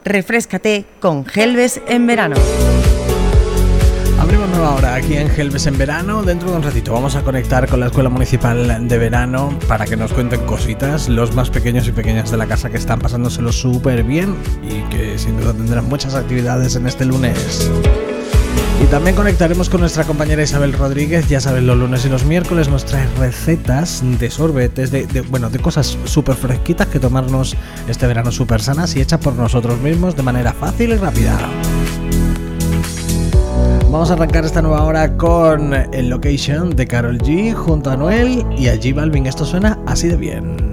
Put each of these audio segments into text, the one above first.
Refréscate con Helves en verano. Abrimos nueva hora aquí en Helves en verano. Dentro de un ratito vamos a conectar con la Escuela Municipal de Verano para que nos cuenten cositas, los más pequeños y pequeñas de la casa que están pasándoselo súper bien y que sin duda tendrán muchas actividades en este lunes. Y también conectaremos con nuestra compañera Isabel Rodríguez. Ya sabes, los lunes y los miércoles nos trae recetas de sorbetes, de cosas súper fresquitas que tomarnos este verano súper sanas y hechas por nosotros mismos de manera fácil y rápida. Vamos a arrancar esta nueva hora con el Location de Karol G junto a Noel y a J Balvin. Esto suena así de bien.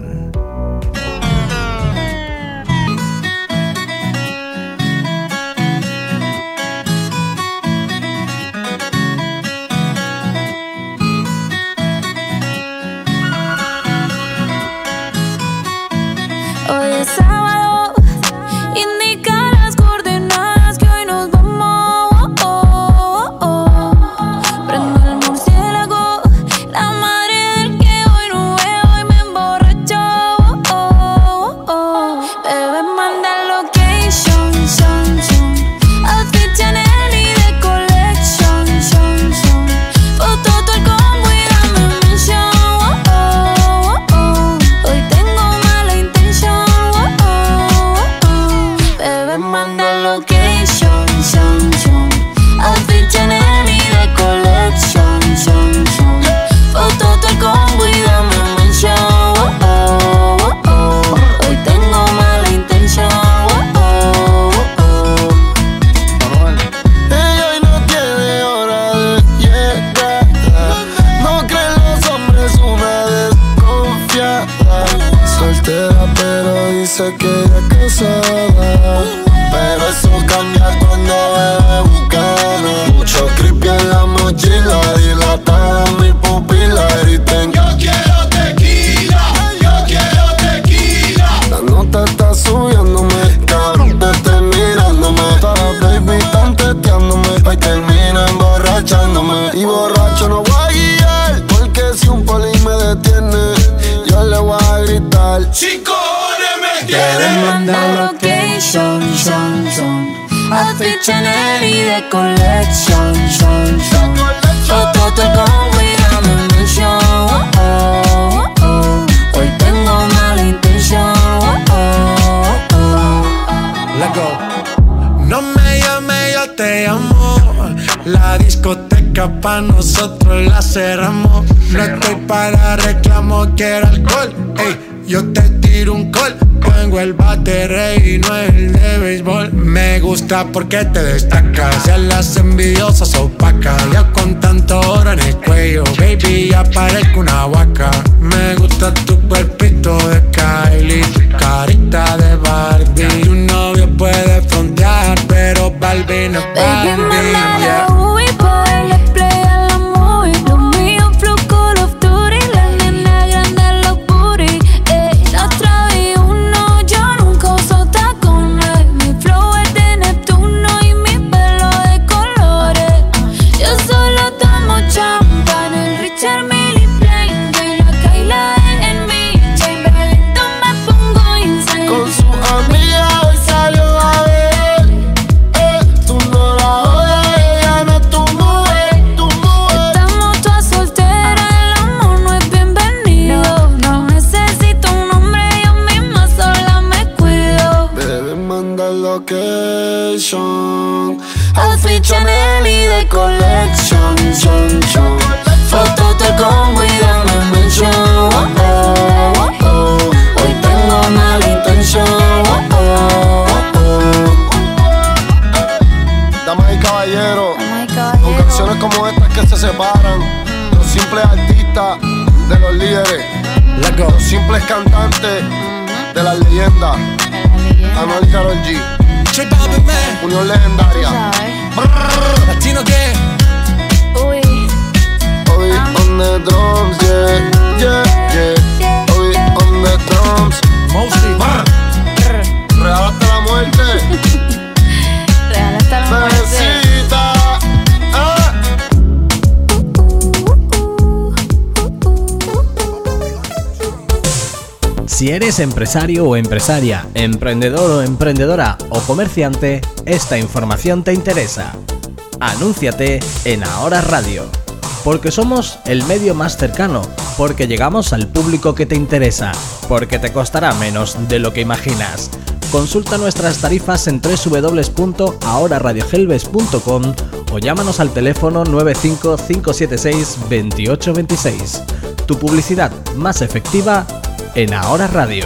Chanel y de colección, foto con William mention. Hoy tengo mala intención. Let go. No me llames, yo te llamo. La discoteca pa' nosotros la cerramos. No estoy para reclamo, quiero alcohol. Ey, yo te tiro un call. Tengo el bate rey y no el de béisbol. Me gusta porque te destacas. Ya las envidiosas opacas. Ya con tanto oro en el cuello, baby, ya parezco una vaca. Me gusta tu cuerpito de Kylie, tu carita de Barbie. Tu novio puede frontear, pero Barbie no es Barbie. Yeah. Chanel y de colección, foto con William mention. Hoy tengo mala intención. Damas y caballeros, con canciones como estas que se separan los simples artistas de los líderes, los simples cantantes de las leyendas. Anuel y Karol G, unión legendaria. Latino que Obi on the drums, yeah. Obi on the drums. Mostly Real hasta la muerte. Real hasta la muerte. Bebecita. Si eres empresario o empresaria, emprendedor o emprendedora o comerciante, esta información te interesa. Anúnciate en Ahora Radio, porque somos el medio más cercano, porque llegamos al público que te interesa, porque te costará menos de lo que imaginas. Consulta nuestras tarifas en www.ahoraradiogelbes.com o llámanos al teléfono 95 576 2826. Tu publicidad más efectiva en Ahora Radio.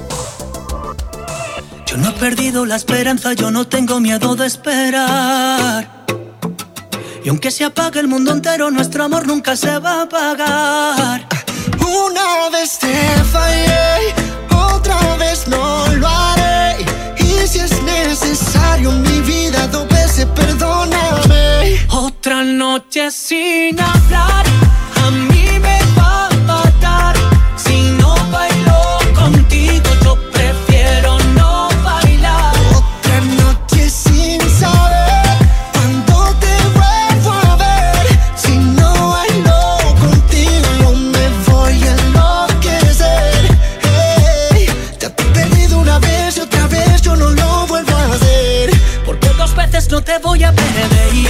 Yo no he perdido la esperanza, yo no tengo miedo de esperar. Y aunque se apague el mundo entero, nuestro amor nunca se va a apagar. Una vez te fallé, otra vez no lo haré. Y si es necesario en mi vida 2 veces, perdóname. Otra noche sin hablar, a mí me va a matar. Si no bailo contigo, yo prefiero no bailar. Otra noche sin saber cuándo te vuelvo a ver. Si no bailo contigo, yo me voy a enloquecer. Hey, ya te he perdido una vez y otra vez yo no lo vuelvo a hacer. Porque 2 veces no te voy a perder.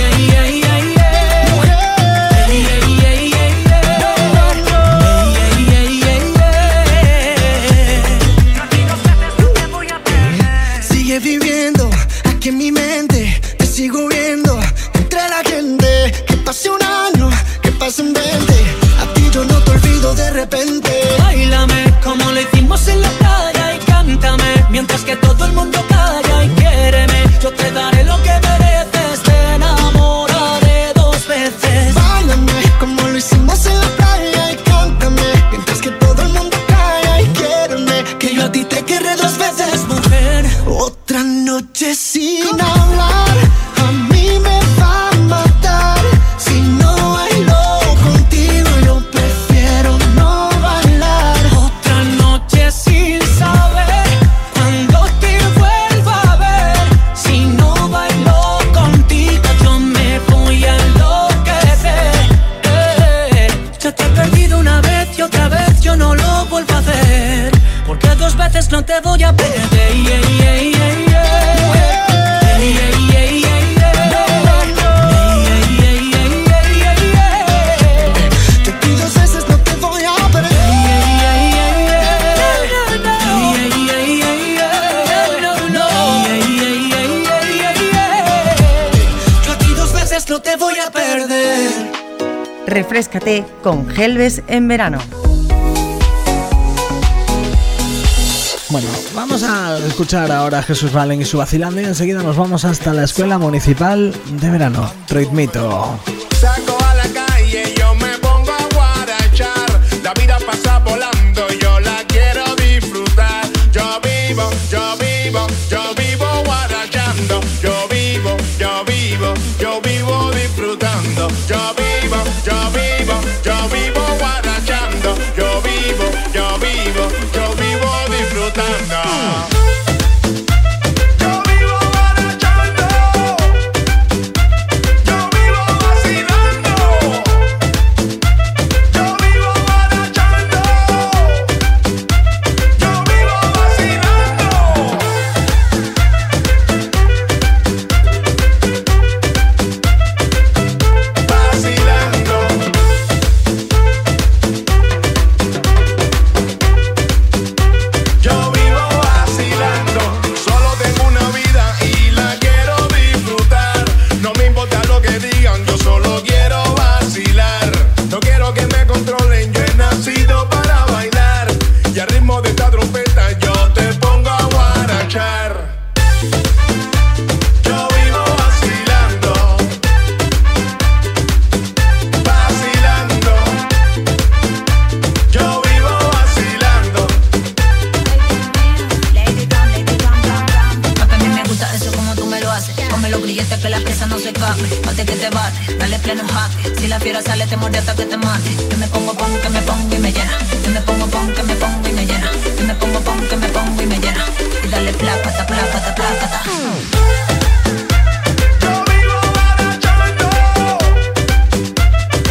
Sigue viviendo aquí en mi mente, te sigo viendo entre la gente. Que pase un año, que pasen 20, a ti yo no te olvido de repente. Báilame como lo hicimos en la playa y cántame mientras que todo el mundo calla y quiéreme. Yo te daré lo que mereces, te enamoraré 2 veces. Báilame como lo hicimos en la playa y cántame mientras que todo el mundo calla y quiéreme. Que yo a ti te querré 2 veces, mujer. Otra noche sin hablar, a mí me va a matar. Si no bailo contigo, yo prefiero no bailar. Otra noche sin saber cuándo te vuelva a ver. Si no bailo contigo, yo me voy a enloquecer. Ya te he perdido una vez y otra vez yo no lo vuelvo a hacer. Porque 2 veces no te voy a perder. No te voy a perder. Refréscate con Gelbes en verano. Bueno, vamos a escuchar ahora a Jesús Valen y su vacilando y enseguida nos vamos hasta la Escuela Municipal de Verano. Ritmito. Saco a la calle, yo me pongo a guarachar. La vida pasa volando, yo la quiero disfrutar. Yo vivo, yo vivo, yo vivo guarachando. Yo vivo, yo vivo, yo vivo disfrutando. Yo vivo, yo vivo, yo vivo guarachando. Yo vivo, yo vivo, yo vivo disfrutando.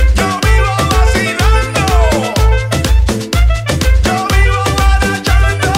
Yo vivo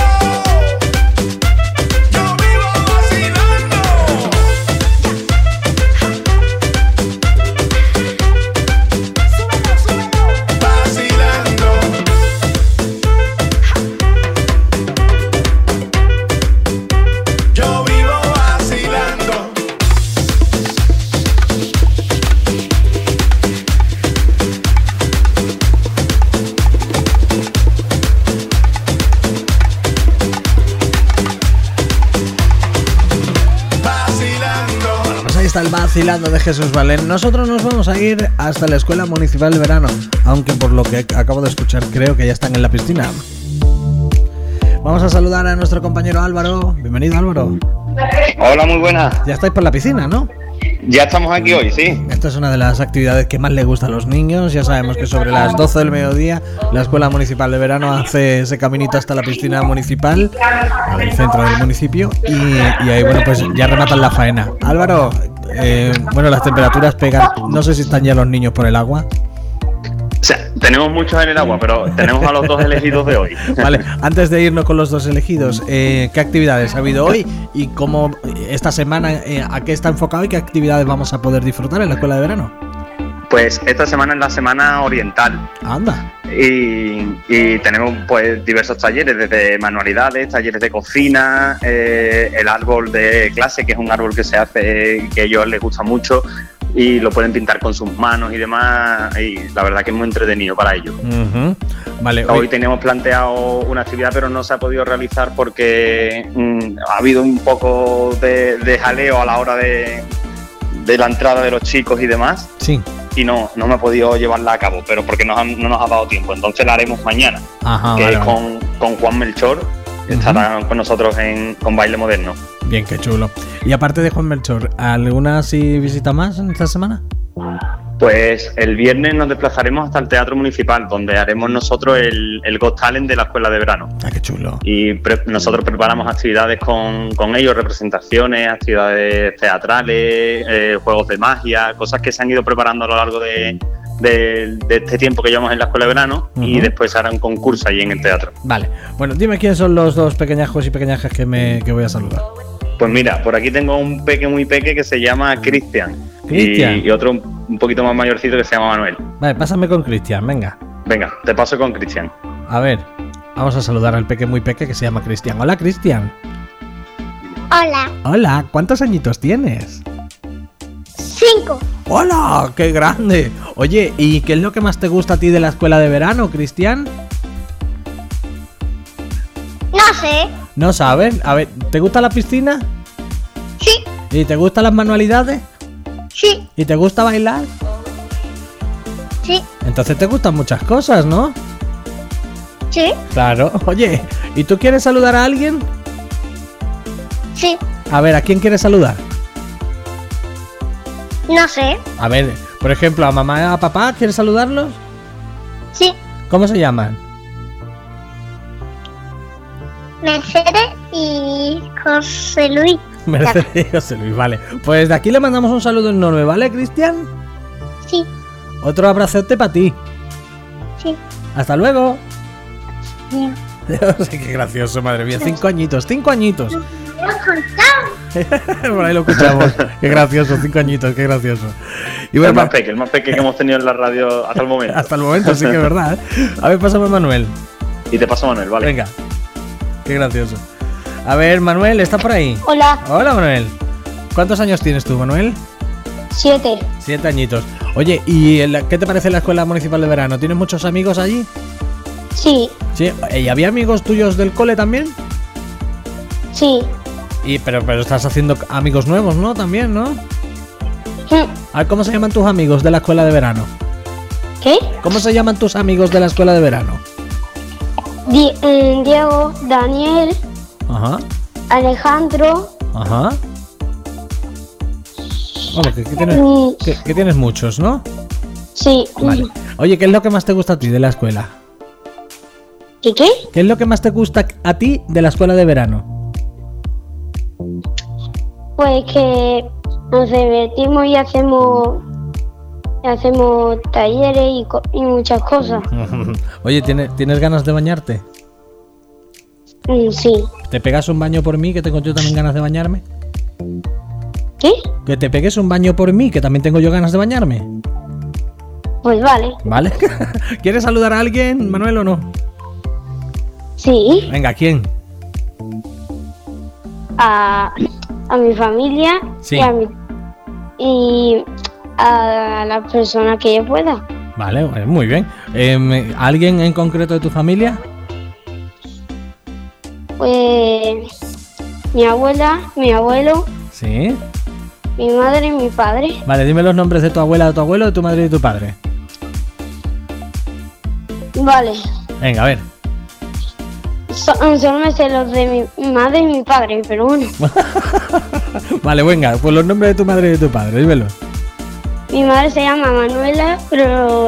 está el vacilando de Jesús Valén. Nosotros nos vamos a ir hasta la Escuela Municipal de Verano, aunque por lo que acabo de escuchar creo que ya están en la piscina. Vamos a saludar a nuestro compañero Álvaro. Bienvenido, Álvaro. Hola, muy buenas. Ya estáis por la piscina, ¿no? Ya estamos aquí hoy, sí. Esta es una de las actividades que más les gusta a los niños. Ya sabemos que sobre las 12 del mediodía la Escuela Municipal de Verano hace ese caminito hasta la piscina municipal, al centro del municipio, y ahí, bueno, pues ya rematan la faena. Álvaro, bueno, las temperaturas pegan. No sé si están ya los niños por el agua. O sea, tenemos muchos en el agua, pero tenemos a los dos elegidos de hoy. Vale, antes de irnos con los dos elegidos, ¿qué actividades ha habido hoy? Y cómo esta semana, ¿a qué está enfocado y qué actividades vamos a poder disfrutar en la Escuela de Verano? Pues esta semana es la semana oriental. Anda. Y tenemos pues diversos talleres, desde manualidades, talleres de cocina, el árbol de clase, que es un árbol que se hace, que a ellos les gusta mucho, y lo pueden pintar con sus manos y demás, y la verdad que es muy entretenido para ellos. Uh-huh. Vale, hoy teníamos planteado una actividad, pero no se ha podido realizar porque ha habido un poco de jaleo a la hora de la entrada de los chicos y demás. Sí. Y no me he podido llevarla a cabo, pero porque no nos ha dado tiempo. Entonces la haremos mañana. Ajá, que vale, es con Juan Melchor, que estará con nosotros con Baile Moderno. Bien, qué chulo. Y aparte de Juan Melchor, ¿alguna visita más en esta semana? Pues el viernes nos desplazaremos hasta el Teatro Municipal, donde haremos nosotros el Got Talent de la Escuela de Verano. Ah, qué chulo. Y nosotros preparamos actividades con ellos, representaciones, actividades teatrales, juegos de magia, cosas que se han ido preparando a lo largo de este tiempo que llevamos en la Escuela de Verano, y después se hará un concurso allí en el teatro. Vale, bueno, dime quiénes son los dos pequeñajos y pequeñajas que voy a saludar. Pues mira, por aquí tengo un peque muy peque que se llama Cristian. ¿Cristian? Y otro un poquito más mayorcito que se llama Manuel. Vale, pásame con Cristian, venga. Venga, te paso con Cristian. A ver, vamos a saludar al peque muy peque que se llama Cristian. Hola, Cristian. Hola. Hola, ¿cuántos añitos tienes? 5. ¡Hola! ¡Qué grande! Oye, ¿y qué es lo que más te gusta a ti de la Escuela de Verano, Cristian? No sé. ¿No sabes? A ver, ¿te gusta la piscina? Sí. ¿Y te gustan las manualidades? Sí. ¿Y te gusta bailar? Sí. Entonces te gustan muchas cosas, ¿no? Sí. Claro. Oye, ¿y tú quieres saludar a alguien? Sí. A ver, ¿a quién quieres saludar? No sé. A ver, por ejemplo, ¿a mamá y a papá quieres saludarlos? Sí. ¿Cómo se llaman? Mercedes y José Luis. Mercedes y José Luis, vale. Pues de aquí le mandamos un saludo enorme, ¿vale, Cristian? Sí. Otro abrazote para ti. Sí. Hasta luego. Sí. Qué gracioso, madre mía. 5 añitos, 5 añitos. ¿Me Por ahí lo escuchamos. Qué gracioso, 5 añitos, qué gracioso. Y bueno, el más pequeño que hemos tenido en la radio hasta el momento. Hasta el momento, sí que es verdad, ¿eh? A ver, pásame a Manuel. Y te paso a Manuel, vale. Venga. Qué gracioso. A ver, Manuel, ¿estás por ahí? Hola. Hola, Manuel. ¿Cuántos años tienes tú, Manuel? 7. 7 añitos. Oye, ¿y qué te parece la Escuela Municipal de Verano? ¿Tienes muchos amigos allí? Sí. Sí. ¿Y había amigos tuyos del cole también? Sí. Pero estás haciendo amigos nuevos, ¿no? También, ¿no? Sí. A ver, ¿cómo se llaman tus amigos de la Escuela de Verano? ¿Qué? ¿Cómo se llaman tus amigos de la Escuela de Verano? Diego, Daniel, Ajá. Alejandro. Ajá. Vamos, que tienes muchos, ¿no? Sí. Vale. Oye, ¿qué es lo que más te gusta a ti de la escuela? ¿Qué? ¿Qué es lo que más te gusta a ti de la Escuela de Verano? Pues que nos divertimos y hacemos talleres y muchas cosas. Oye, ¿tienes ganas de bañarte? Sí. ¿Te pegas un baño por mí, que tengo yo también ganas de bañarme? ¿Qué? Que te pegues un baño por mí, que también tengo yo ganas de bañarme. Pues vale. ¿Vale? ¿Quieres saludar a alguien, Manuel, o no? Sí. Venga, ¿a quién? A mi familia. Sí. Y a la persona que yo pueda. Vale, muy bien. ¿Alguien en concreto de tu familia? Pues mi abuela, mi abuelo. Sí. mi madre y mi padre. Vale, dime los nombres de tu abuela, de tu abuelo, de tu madre y de tu padre. Vale. Venga, a ver. Solo me sé los de mi madre y mi padre, pero bueno. Vale, venga, pues los nombres de tu madre y de tu padre, dímelo. Mi madre se llama Manuela, pero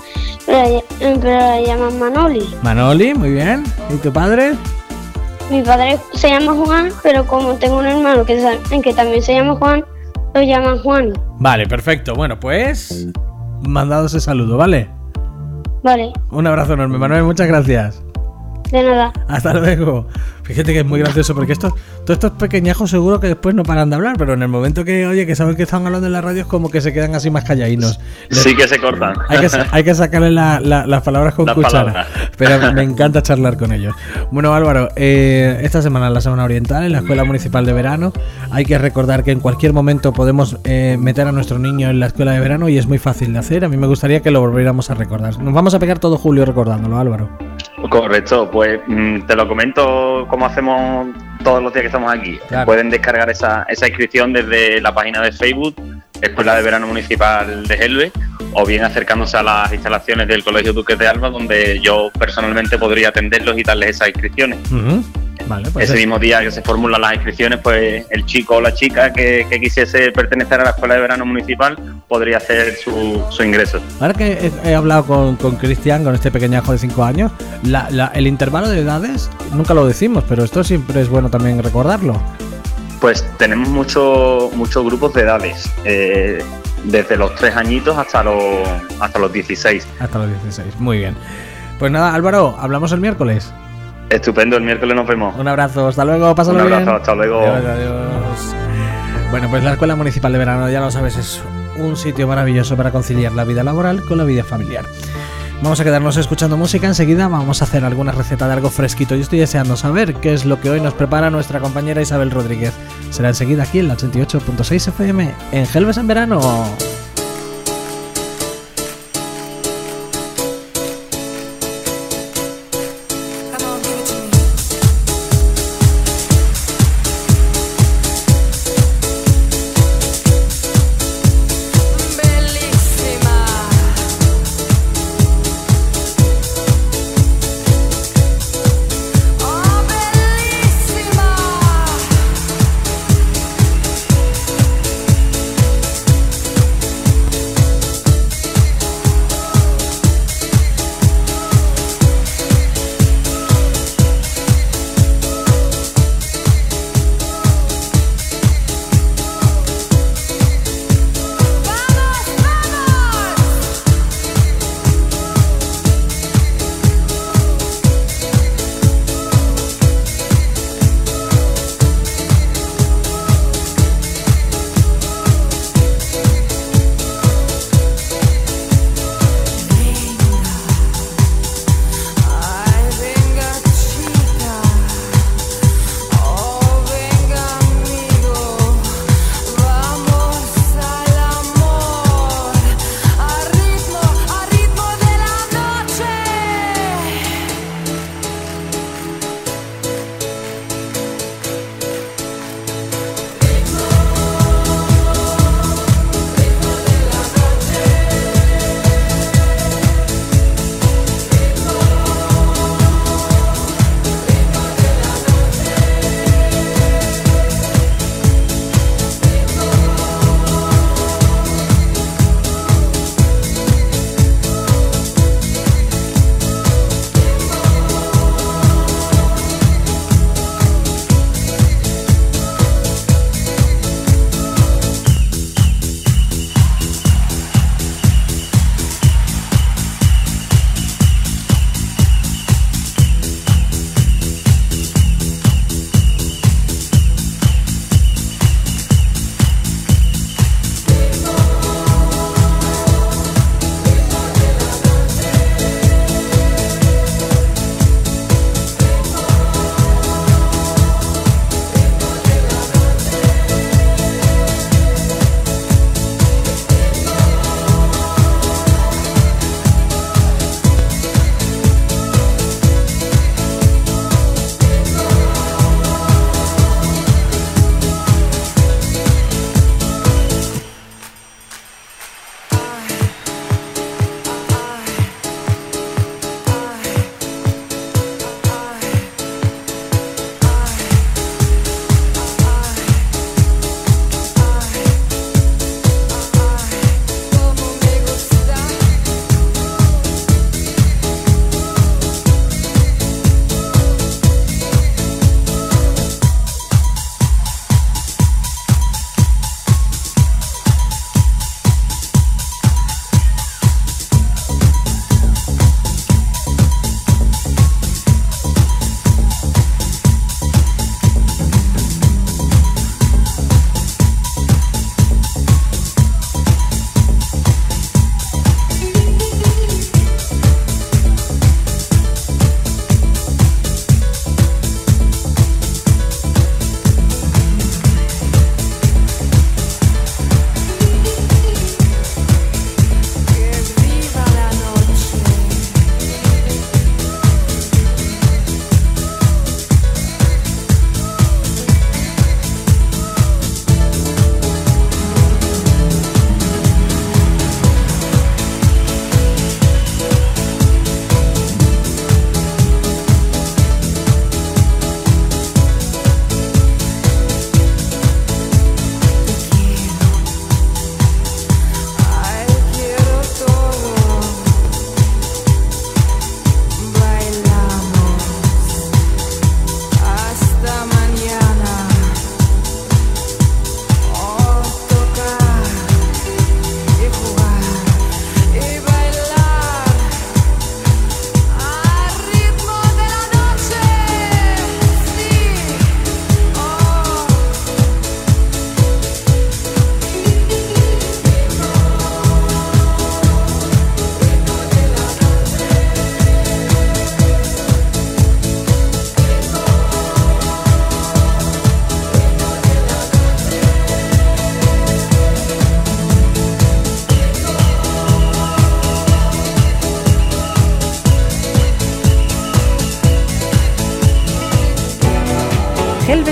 la llaman Manoli. Manoli, muy bien. ¿Y tu padre? Mi padre se llama Juan, pero como tengo un hermano que también se llama Juan, lo llaman Juan. Vale, perfecto. Bueno, pues mandado ese saludo, ¿vale? Vale, Un abrazo enorme, Manuel, muchas gracias. de nada. Hasta luego. Fíjate que es muy gracioso porque todos estos pequeñajos seguro que después no paran de hablar, pero en el momento que, oye, que saben que están hablando en la radio es como que se quedan así más calladinos. Sí que se cortan. Hay que sacarle las palabras con Las cuchara. palabras. Pero me encanta charlar con ellos. Bueno, Álvaro, esta semana es la Semana Oriental en la Escuela Municipal de Verano. Hay que recordar que en cualquier momento podemos meter a nuestro niño en la Escuela de Verano y es muy fácil de hacer. A mí me gustaría que lo volviéramos a recordar. Nos vamos a pegar todo julio recordándolo, Álvaro. Correcto, pues te lo comento como hacemos todos los días que estamos aquí. Claro. Pueden descargar esa inscripción desde la página de Facebook, Escuela de Verano Municipal de Gelbe, o bien acercándose a las instalaciones del Colegio Duques de Alba, donde yo personalmente podría atenderlos y darles esas inscripciones. Vale, pues Ese mismo día que se formulan las inscripciones, pues el chico o la chica que quisiese pertenecer a la Escuela de Verano Municipal podría hacer su ingreso. Ahora que he hablado con Cristian, con este pequeñajo de 5 años, el intervalo de edades, nunca lo decimos, pero esto siempre es bueno también recordarlo. Pues tenemos muchos grupos de edades, desde los 3 añitos hasta los 16. Hasta los 16, muy bien. Pues nada, Álvaro, hablamos el miércoles. Estupendo, el miércoles nos vemos. Un abrazo, hasta luego, pásalo bien. Un abrazo, hasta luego. Adiós. Bueno, pues la Escuela Municipal de Verano, ya lo sabes, es un sitio maravilloso para conciliar la vida laboral con la vida familiar. Vamos a quedarnos escuchando música, enseguida vamos a hacer alguna receta de algo fresquito. Yo estoy deseando saber qué es lo que hoy nos prepara nuestra compañera Isabel Rodríguez. Será enseguida aquí en la 88.6 FM en Gelbes en Verano.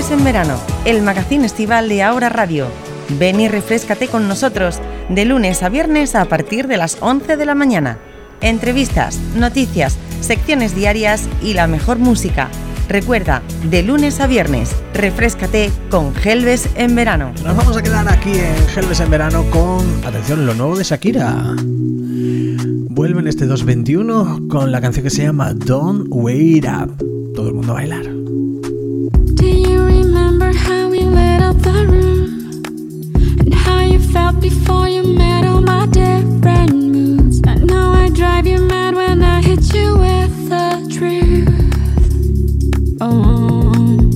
Jueves en Verano, el magazín estival de Ahora Radio. Ven y refréscate con nosotros de lunes a viernes a partir de las 11 de la mañana. Entrevistas, noticias, secciones diarias y la mejor música. Recuerda, de lunes a viernes, refréscate con Gelbes en Verano. Nos vamos a quedar aquí en Gelbes en Verano con, atención, lo nuevo de Shakira. Vuelve en este 2021 con la canción que se llama Don't Wait Up. Todo el mundo a bailar. Do you remember how we lit up the room? And how you felt before you met all my different moods? I know I drive you mad when I hit you with the truth. Oh,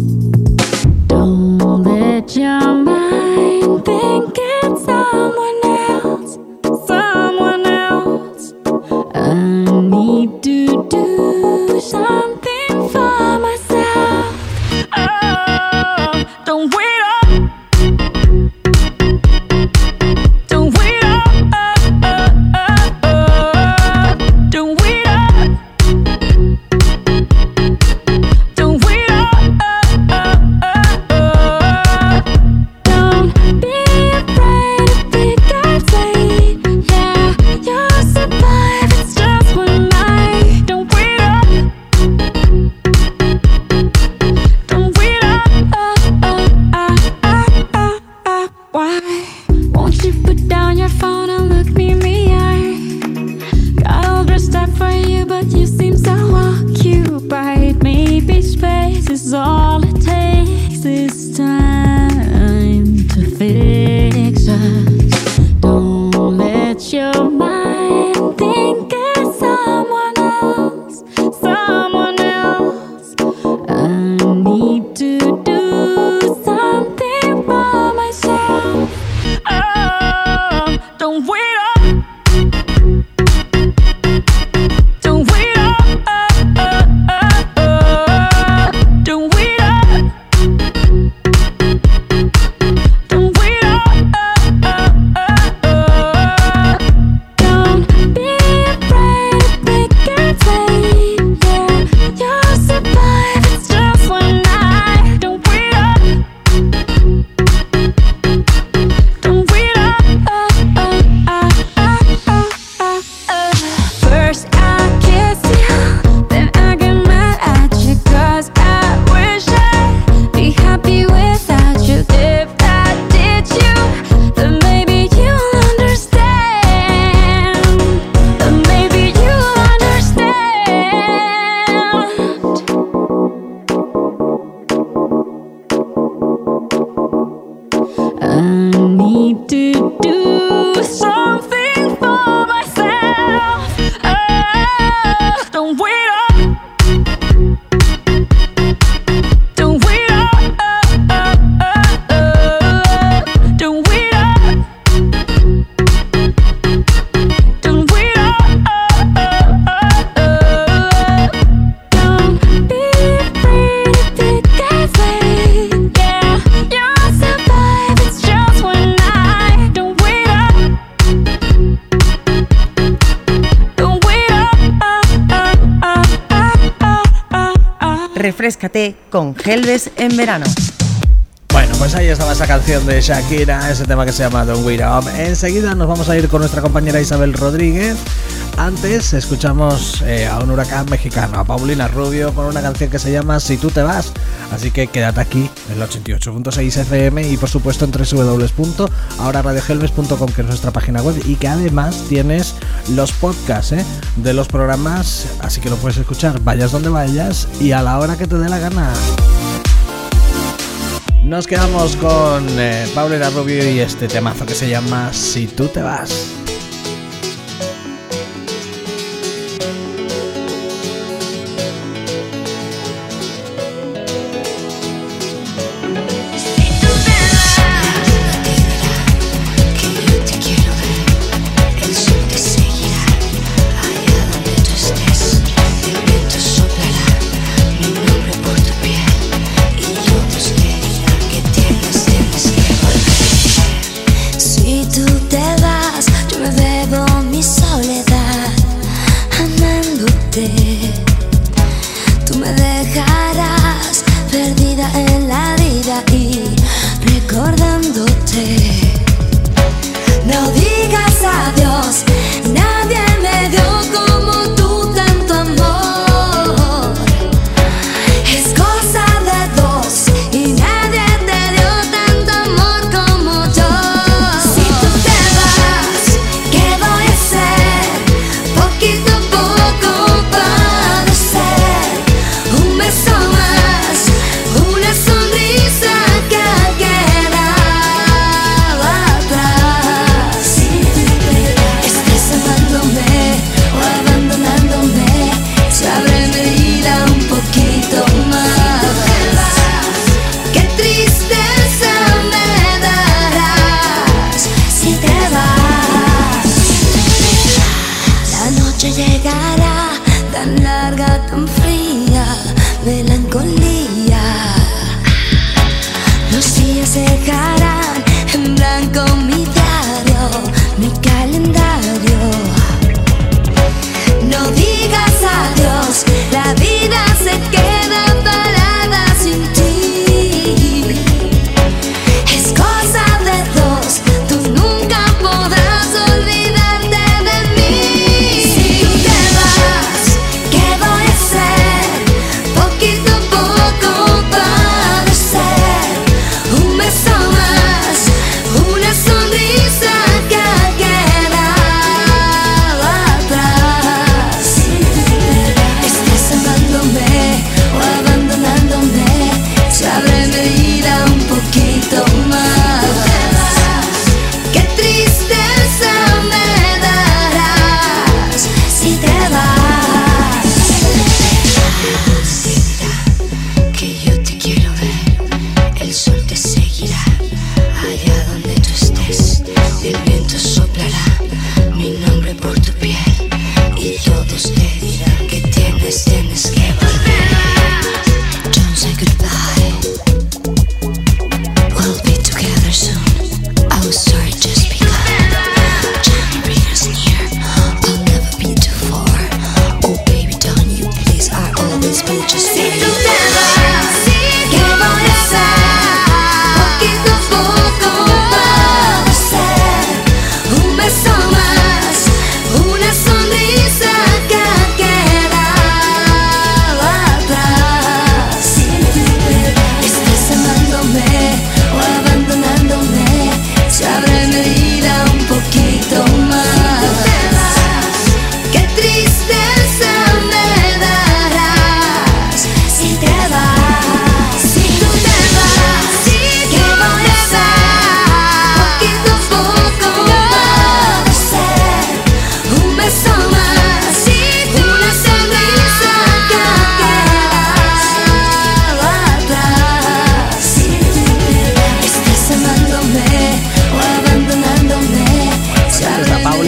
don't let your mind think it's someone else, someone else. I need to do something for myself. Oh, don't wait up. Don't wait up. Don't wait up. Don't wait up. Don't be afraid if it gets late. Yeah, you'll survive. It's just one night. Don't wait up. Don't wait up. Why won't you put down your phone and look me in the eye? Got all dressed up for you, but you seem so occupied. Maybe space is all it takes. It's time to fix us. Don't let your mind think it's someone else, someone else. I need to do something for myself. Oh, don't wait up. Don't wait up. Don't wait up. Don't wait up. Don't be afraid if it gets late. Yeah, you'll survive. It's just one night. Don't wait up. Don't wait up. First I kiss you, then I get mad at you, 'cause I wish I'd be happy without you. If I did you, then maybe you'll understand. Then maybe you'll understand. I need to do something for myself. Oh, don't wait up. Don't wait up. Don't wait up. Don't wait up. Don't be afraid if it gets late. Yeah, you'll survive. It's just one night. Don't wait up. Don't wait up. Refréscate con Gelbes en Verano. Bueno, pues ahí estaba esa canción de Shakira, ese tema que se llama Don't Wait Up. Enseguida nos vamos a ir con nuestra compañera Isabel Rodríguez. Antes escuchamos a un huracán mexicano, a Paulina Rubio, con una canción que se llama Si tú te vas. Así que quédate aquí en el 88.6 FM y por supuesto en www.ahoraradiogelbes.com, que es nuestra página web, y que además tienes los podcasts de los programas, así que lo puedes escuchar vayas donde vayas y a la hora que te dé la gana. Nos quedamos con Paulina Rubio y este temazo que se llama Si tú te vas. Si tú te vas, yo me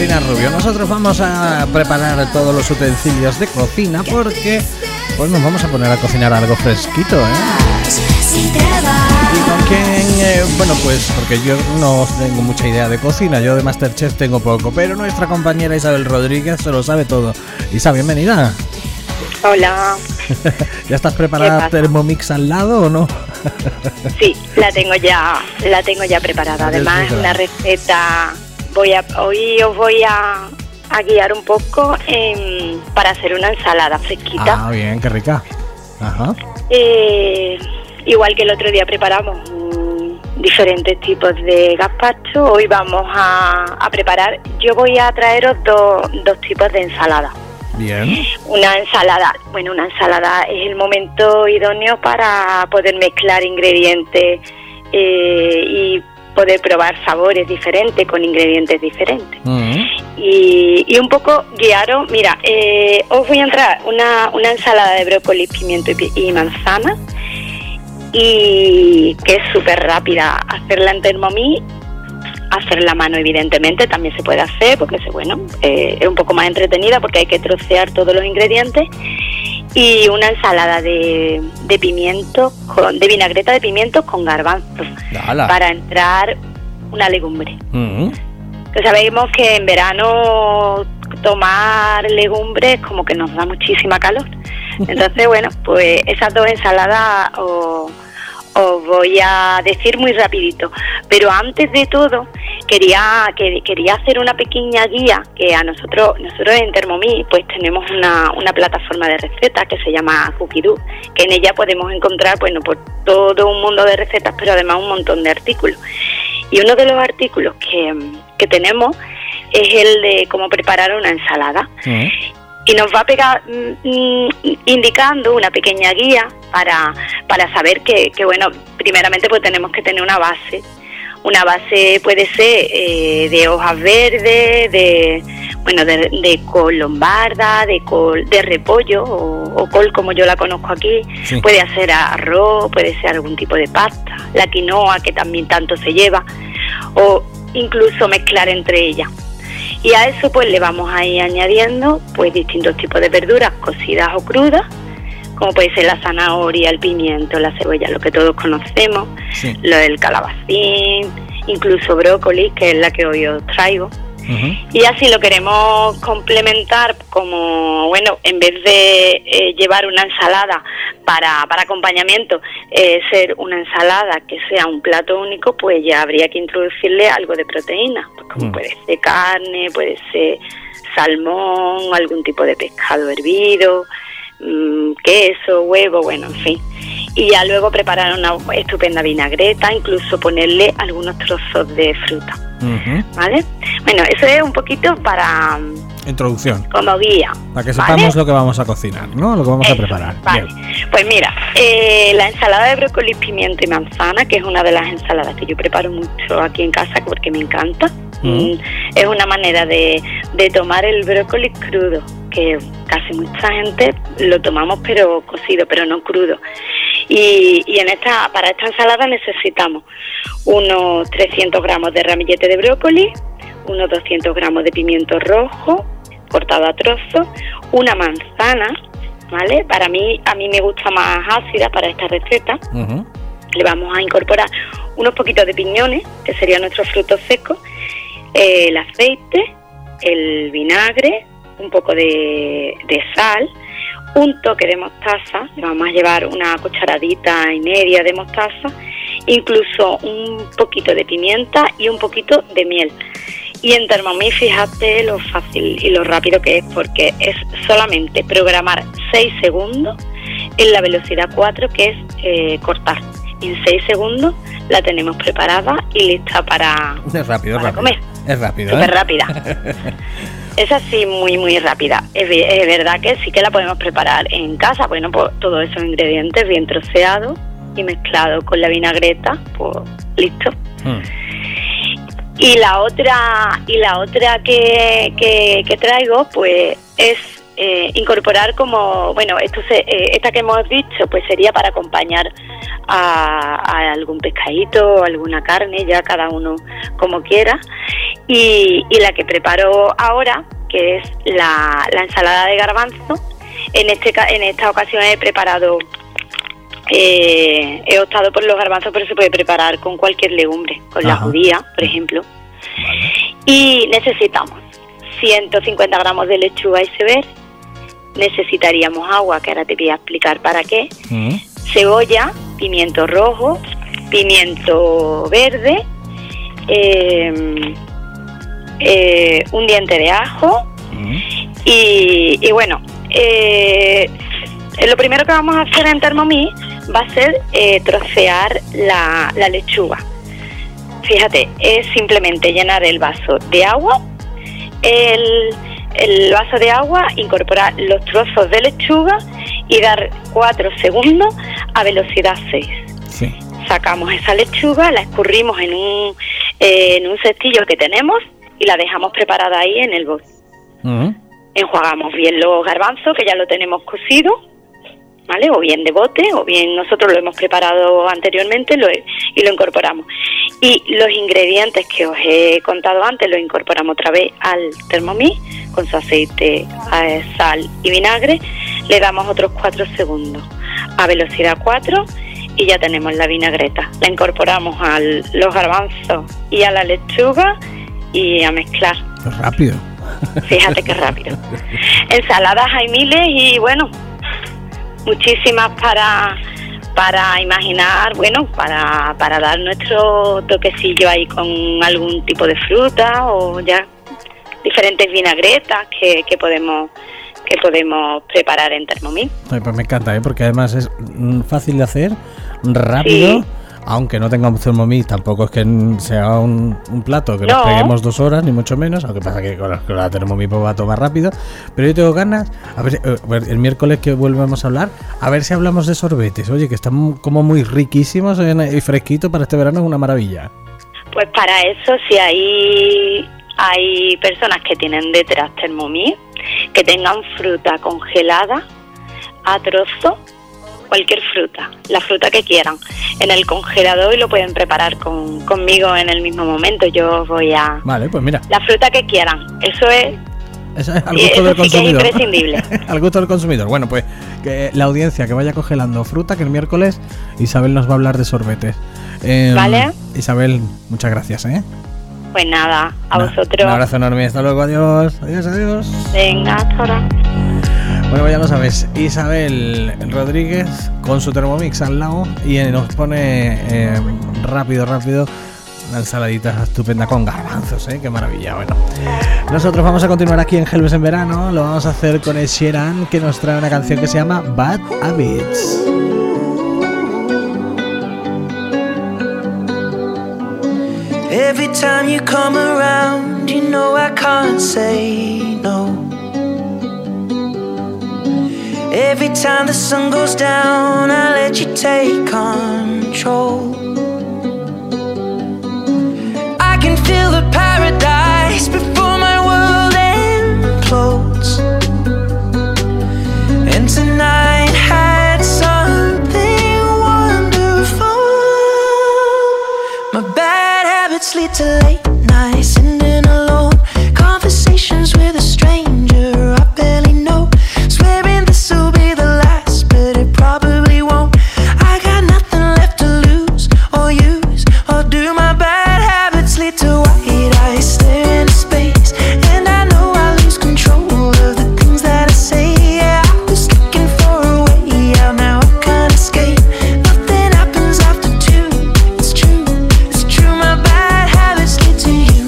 Carolina Rubio. Nosotros vamos a preparar todos los utensilios de cocina porque pues nos vamos a poner a cocinar algo fresquito, ¿Y con quién? Bueno, pues porque yo no tengo mucha idea de cocina, yo de Masterchef tengo poco, pero nuestra compañera Isabel Rodríguez se lo sabe todo. Isa, bienvenida. Hola. ¿Ya estás preparada Thermomix al lado o no? Sí, la tengo ya preparada. Además es una receta. Hoy os voy a guiar un poco para hacer una ensalada fresquita. Ah, bien, qué rica. Ajá. Igual que el otro día preparamos diferentes tipos de gazpacho, hoy vamos a preparar. Yo voy a traeros dos tipos de ensalada. Bien. Una ensalada es el momento idóneo para poder mezclar ingredientes y poder probar sabores diferentes con ingredientes diferentes. Y un poco guiaros. Mira, os voy a entrar una ensalada de brócoli, pimiento y manzana, y que es súper rápida hacerla en Thermomix. Hacerla a mano, evidentemente, también se puede hacer porque es un poco más entretenida porque hay que trocear todos los ingredientes. Y una ensalada de pimiento, de vinagreta de pimientos con garbanzos. ¡Hala! Para entrar una legumbre. Que sabemos que en verano tomar legumbres como que nos da muchísima calor. Entonces, bueno, pues esas dos ensaladas os voy a decir muy rapidito, pero antes de todo quería hacer una pequeña guía que a nosotros en Thermomix pues tenemos una plataforma de recetas que se llama Cookidoo, que en ella podemos encontrar pues todo un mundo de recetas, pero además un montón de artículos. Y uno de los artículos que tenemos es el de cómo preparar una ensalada. Y nos va a indicando una pequeña guía para saber que bueno, primeramente pues tenemos que tener una base. Una base puede ser de hojas verdes, de col lombarda, de repollo o col como yo la conozco aquí. Sí. Puede ser arroz, puede ser algún tipo de pasta, la quinoa que también tanto se lleva, o incluso mezclar entre ellas. Y a eso pues le vamos a ir añadiendo pues distintos tipos de verduras cocidas o crudas, como puede ser la zanahoria, el pimiento, la cebolla, lo que todos conocemos, sí. Lo del calabacín, incluso brócoli, que es la que hoy os traigo. Y así lo queremos complementar como, bueno, en vez de llevar una ensalada para acompañamiento, ser una ensalada que sea un plato único, pues ya habría que introducirle algo de proteína, pues como puede ser carne, puede ser salmón, algún tipo de pescado hervido, queso, huevo, bueno, en fin. Y ya luego preparar una estupenda vinagreta, incluso ponerle algunos trozos de fruta. ¿Vale? Bueno, eso es un poquito para introducción, como guía, para que sepamos lo que vamos a cocinar, ¿no? Lo que vamos a preparar. Vale. Bien. Pues mira, la ensalada de brócoli, pimiento y manzana, que es una de las ensaladas que yo preparo mucho aquí en casa porque me encanta. Es una manera de tomar el brócoli crudo, que casi mucha gente lo tomamos pero cocido, pero no crudo. Y para esta ensalada necesitamos unos 300 gramos de ramillete de brócoli, unos 200 gramos de pimiento rojo cortado a trozos, una manzana, ¿vale? A mí me gusta más ácida para esta receta. Le vamos a incorporar unos poquitos de piñones, que serían nuestros frutos secos, el aceite, el vinagre, un poco de sal, un toque de mostaza, le vamos a llevar una cucharadita y media de mostaza, incluso un poquito de pimienta y un poquito de miel. Y en Thermomix, fíjate lo fácil y lo rápido que es, porque es solamente programar 6 segundos en la velocidad 4, que es cortar. Y en 6 segundos la tenemos preparada y lista para comer. Es rápido, súper rápida. Es así, muy muy rápida. Es verdad que sí que la podemos preparar en casa. Bueno, pues todos esos ingredientes bien troceados y mezclados con la vinagreta, pues listo. Y la otra que traigo, pues es incorporar como, bueno, esta que hemos dicho, pues sería para acompañar a algún pescadito o alguna carne, ya cada uno como quiera. Y la que preparo ahora, que es la ensalada de garbanzo, en esta ocasión he optado por los garbanzos, pero se puede preparar con cualquier legumbre, con la judía, por ejemplo. Y necesitamos 150 gramos de lechuga iceberg, necesitaríamos agua, que ahora te voy a explicar para qué, cebolla, pimiento rojo, pimiento verde, un diente de ajo y bueno, lo primero que vamos a hacer en Thermomix va a ser trocear la lechuga. Fíjate, es simplemente llenar el vaso de agua, el vaso de agua, incorporar los trozos de lechuga y dar 4 segundos a velocidad 6. Sí. Sacamos esa lechuga, la escurrimos en un cestillo que tenemos y la dejamos preparada ahí en el bol. Enjuagamos bien los garbanzos, que ya lo tenemos cocido, ¿vale? O bien de bote, o bien nosotros lo hemos preparado anteriormente y lo incorporamos. Y los ingredientes que os he contado antes los incorporamos otra vez al Thermomix con su aceite, sal y vinagre. Le damos otros 4 segundos a velocidad 4 y ya tenemos la vinagreta. La incorporamos a los garbanzos y a la lechuga y a mezclar. Es rápido. Fíjate qué rápido. Ensaladas hay miles y bueno, muchísimas para imaginar, bueno, para dar nuestro toquecillo ahí con algún tipo de fruta o ya diferentes vinagretas que podemos preparar en Thermomix. Pues me encanta, porque además es fácil de hacer, rápido. Sí. Aunque no tengamos Thermomix, tampoco es que sea un plato que nos peguemos 2 horas, ni mucho menos, aunque pasa que con la Thermomix va a tomar rápido. Pero yo tengo ganas, a ver, el miércoles que volvemos a hablar, a ver si hablamos de sorbetes. Oye, que están como muy riquísimos y fresquitos para este verano, es una maravilla. Pues para eso, si hay personas que tienen detrás Thermomix, que tengan fruta congelada a trozos, cualquier fruta, la fruta que quieran, en el congelador y lo pueden preparar conmigo en el mismo momento. Yo os voy a... Vale, pues mira. La fruta que quieran, eso es al gusto del consumidor. Es imprescindible. Al gusto del consumidor. Bueno, pues que la audiencia que vaya congelando fruta, que el miércoles Isabel nos va a hablar de sorbetes. Vale. Isabel, muchas gracias, Pues nada, a vosotros. Un abrazo enorme, hasta luego, adiós. Adiós. Venga, hasta ahora. Bueno, ya lo sabes, Isabel Rodríguez con su Thermomix al lado y nos pone rápido una ensaladita estupenda con garbanzos, qué maravilla. Bueno, nosotros vamos a continuar aquí en Helves en Verano, lo vamos a hacer con Ed Sheeran, que nos trae una canción que se llama Bad Habits. Every time you come around, you know I can't say no. Every time the sun goes down, I let you take control. I can feel the paradise before my world implodes. And tonight had something wonderful. My bad habits lead to late nights, sitting alone, conversations with a stranger I barely know. Swearing this will be the last, but it probably won't. I got nothing left to lose or use or do. My bad habits lead to white eyes staring into space, and I know I lose control of the things that I say. Yeah, I was looking for a way out, now I can't escape. Nothing happens after 2. It's true, my bad habits lead to you.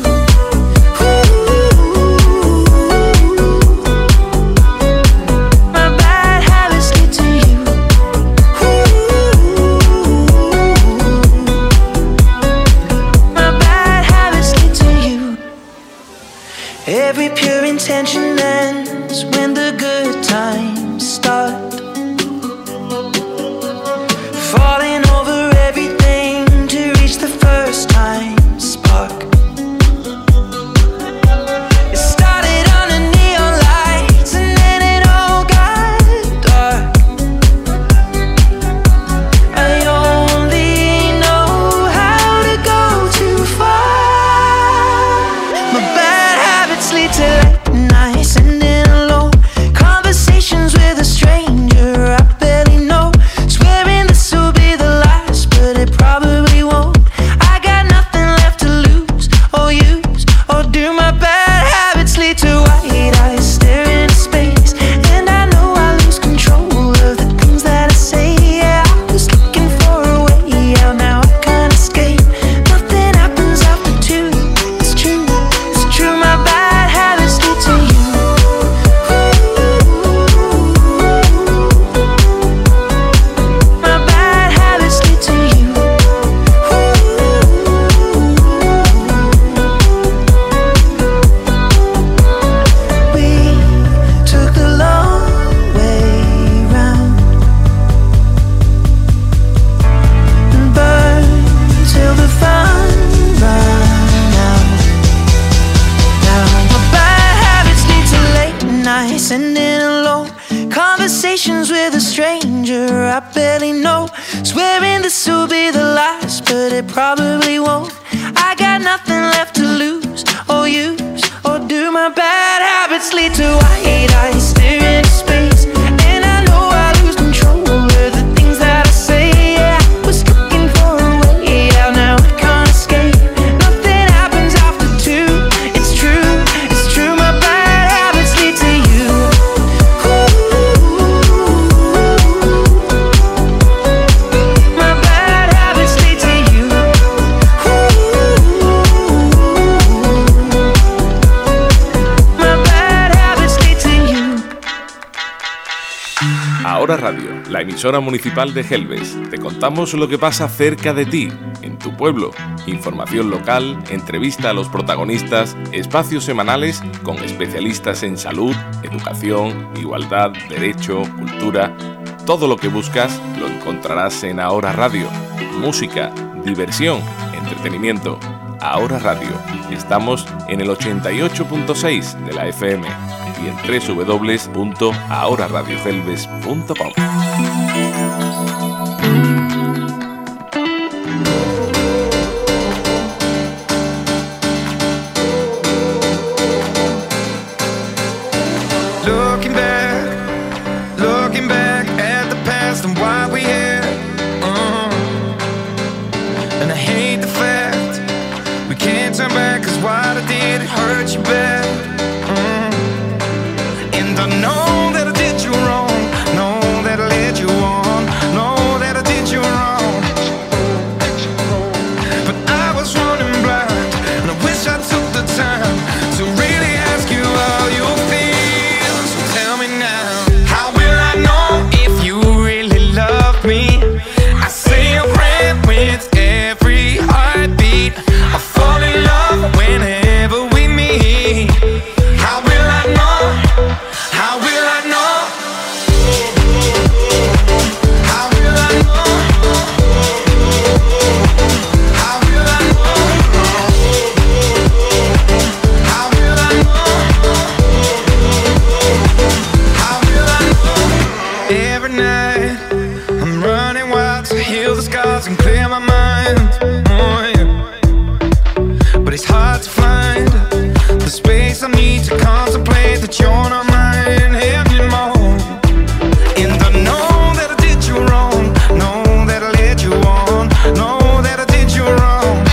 My bad habits lead to you. My bad habits lead to you. Every pure intention ends when the good times start. Falling over everything to reach the first time spark. It started under neon lights and then it all got dark. I only know how to go too far. My sending alone. Conversations with a stranger I barely know. Swearing this will be the last, but it probably won't. I got nothing left to lose or use, or do my bad habits lead to white eyes staring into space? And I know I lose control of the things that I say. Yeah, I was looking for a way out, now I can't escape. Nothing happens after two. It's true, my bad habits lead to you. My bad habits lead to you. My bad habits lead to you. Ahora Radio, la emisora municipal de Gelbes. Te contamos lo que pasa cerca de ti, en tu pueblo. Información local, entrevista a los protagonistas, espacios semanales con especialistas en salud, educación, igualdad, derecho, cultura. Todo lo que buscas lo encontrarás en Ahora Radio. Música, diversión, entretenimiento. Ahora Radio. Estamos en el 88.6 de la FM y en www.ahoraradiogelbes.com. Looking back at the past and why we here. And I hate the fact we can't turn back, 'cause what I did, it hurt you bad. And I know that I did you wrong, know that I led you on, know that I did you wrong. But I was running blind, and I wish I took the time to really ask you how you feel. So tell me now, how will I know if you really love me? I say a prayer with every heartbeat. I fall in love whenever we meet. How will I know? How will I know? How will I know? How will I know? How will I know? How will I know? Every night I'm running wild to heal the scars and clear my mind. Oh, yeah. But it's hard to find the space I need to contemplate that you're not mine anymore. And I know that I did you wrong, know that I led you on, know that I did you wrong.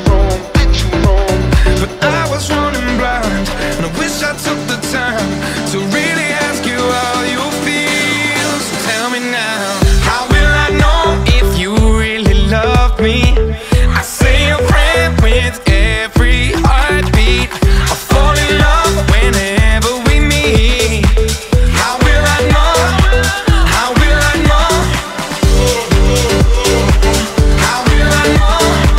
But I was running blind, and I wish I took the time to really ask you how you feel. So tell me now, how will I know if you really love me? I say a prayer with every heartbeat. I fall in love whenever we meet. How will I know? How will I know? How will I know?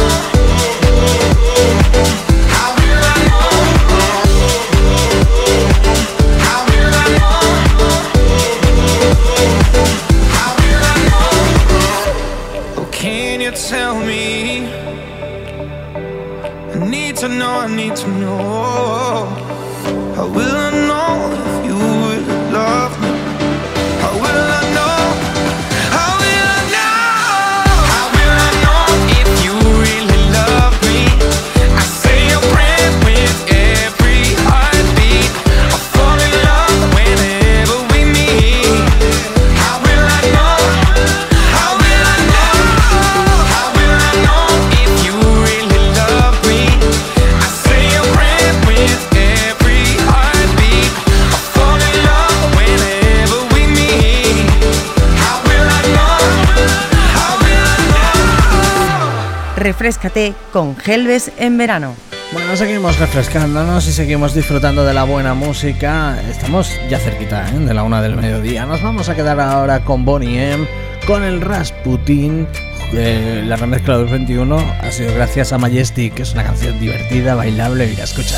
How will I know? How will I know? How will I know? Oh, can you tell me? I need to know, I need to know. How will I know if you would love me? How will I know? How will I know? How will I know if you really love me? I say a prayer with every heartbeat. I fall in love whenever we meet. How will I know? How will I know? How will I know if you really love me? I say a prayer with every heartbeat. I fall in love whenever we meet. How will I know? How will I know? Refréscate con Gelbes en verano. Bueno, seguimos refrescándonos y seguimos disfrutando de la buena música. Estamos ya cerquita de la 1 del mediodía. Nos vamos a quedar ahora con Boney M, con el Rasputin. La remezcla del 21 ha sido gracias a Majestic, que es una canción divertida, bailable. Mira, escucha.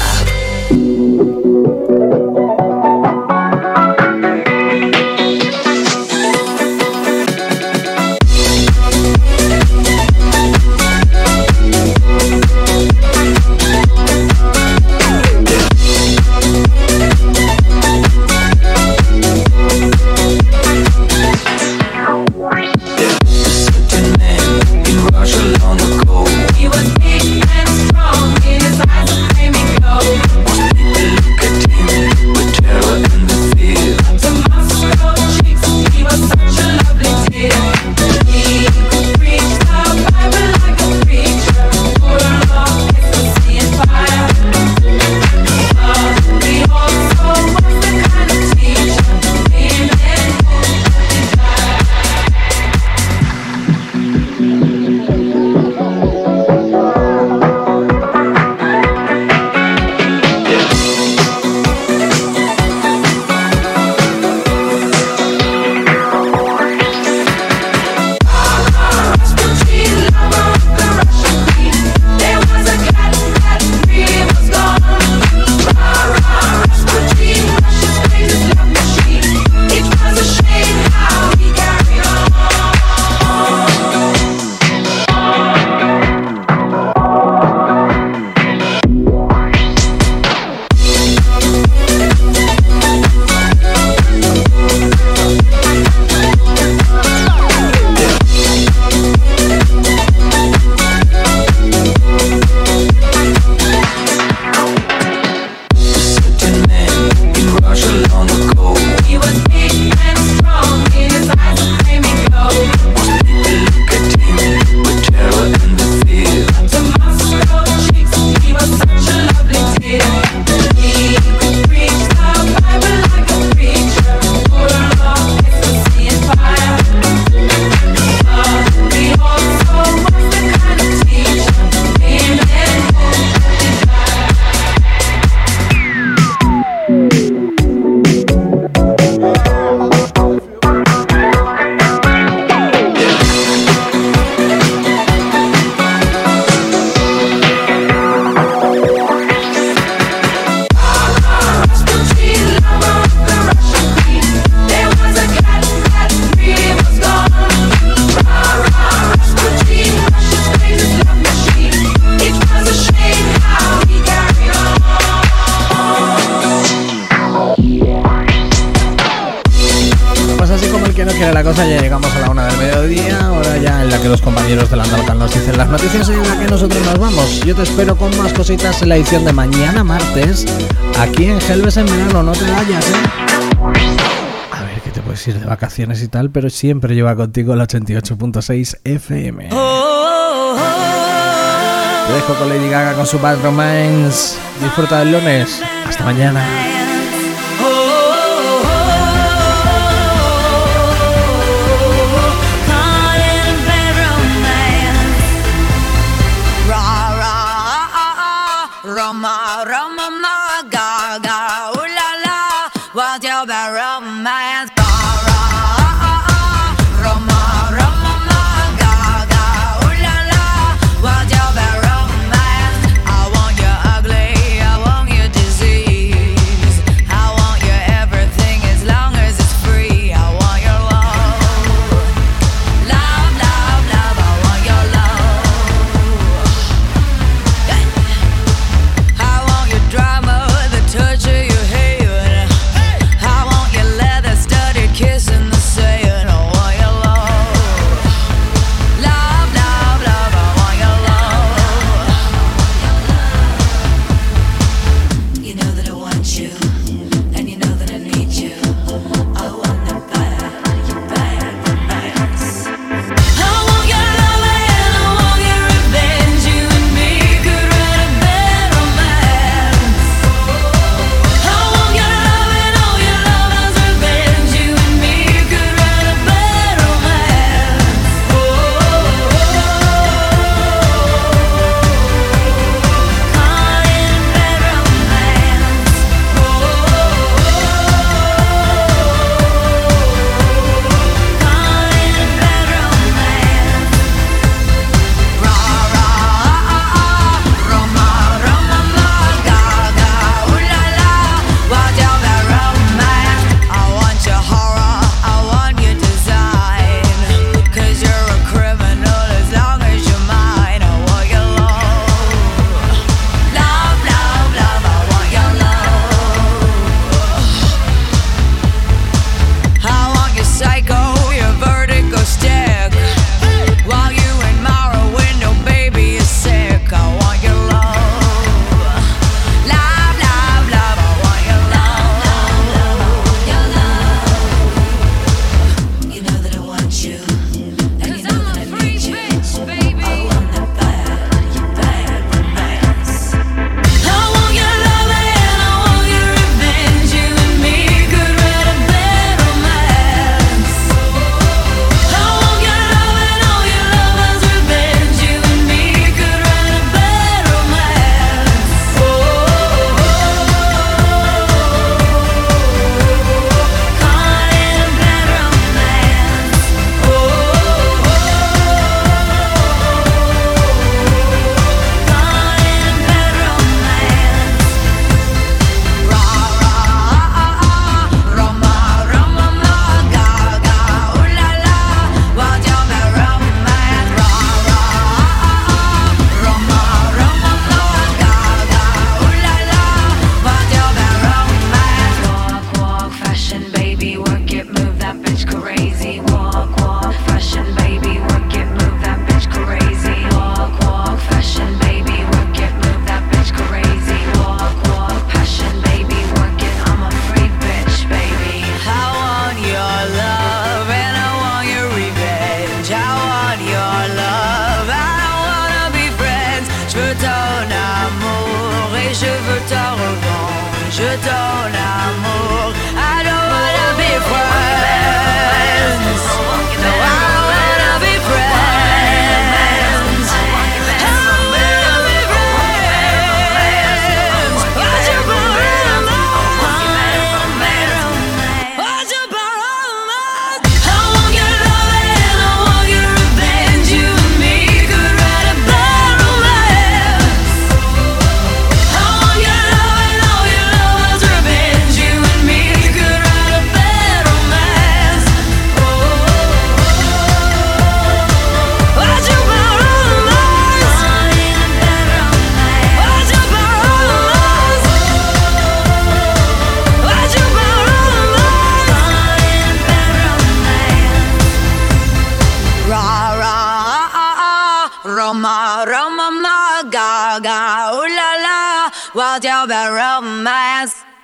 quiere la cosa, ya llegamos a la 1 del mediodía, hora ya en la que los compañeros de la onda local nos dicen las noticias y en la que nosotros nos vamos. Yo te espero con más cositas en la edición de mañana martes, aquí en Gelbes en Verano. No te vayas, A ver, que te puedes ir de vacaciones y tal, pero siempre lleva contigo el 88.6 FM. Te dejo con Lady Gaga con su Bad Romance. Disfruta del lunes. Hasta mañana. Roma, Roma, ma, Gaga, ooh la la, what's your bad romance? Roma, Roma, ma, Gaga, ooh la la, what's your bad romance? I want you ugly, I want you disease, I want you everything as long as it's free. I want your love, love, love, love. I want your love. I want your drama, the touch of your hand. I want your leather studded kiss in the sand. I want your love, love, love, love. I want your love. You know that I want you, and you know that I need you. I want the bad romance. I want your love and I want your revenge. You and me could write a bad romance. I want your love and all your lovers' revenge. You and me could write a bad romance. Call it a bad romance. Call it a bad romance. Rah rah, Roma, Roma, ma, Gaga, ooh la la, what's your bad romance? I want your horror, I want your design, 'cause you're a criminal as long as you're mine. I want your love, love, love, love. I want your love. I want your psycho, your vertigo stick, while you admire a window, baby, you're sick. I want your love, love, love, love. I want your love, your love. You know that I want you, and you know that I need you. I want the bad romance. I want your love and I want your revenge. You and me could write a bad romance. I want your love and all your lovers' revenge. You and me could write a bad romance. Call it a bad romance. Call it a bad romance. Rah rah, Roma, Roma, ma, Gaga, ooh la la, what's your bad romance? Rah rah, Roma, Roma, ma, Gaga, ooh la la, what's your bad romance? Walk, walk, fashion, baby, work it, move that bitch crazy. Walk, walk, fashion, baby, work it, move that bitch crazy. Walk, walk, fashion, baby, work it, move that bitch crazy. Walk, walk, passion, baby, work it. I'm a free bitch, baby. I want your love and I want your revenge. I want your love, I don't wanna be friends. Je veux ton amour et je veux ta revanche. Ton amour, I don't wanna be friends. No, I don't wanna be friends. I don't wanna be friends. What's your bad romance? What's your bad romance? I want your love and I want your revenge. You and me could write a bad romance. I want your love and all your lovers' revenge. You and me could write a bad romance. What's your bad romance?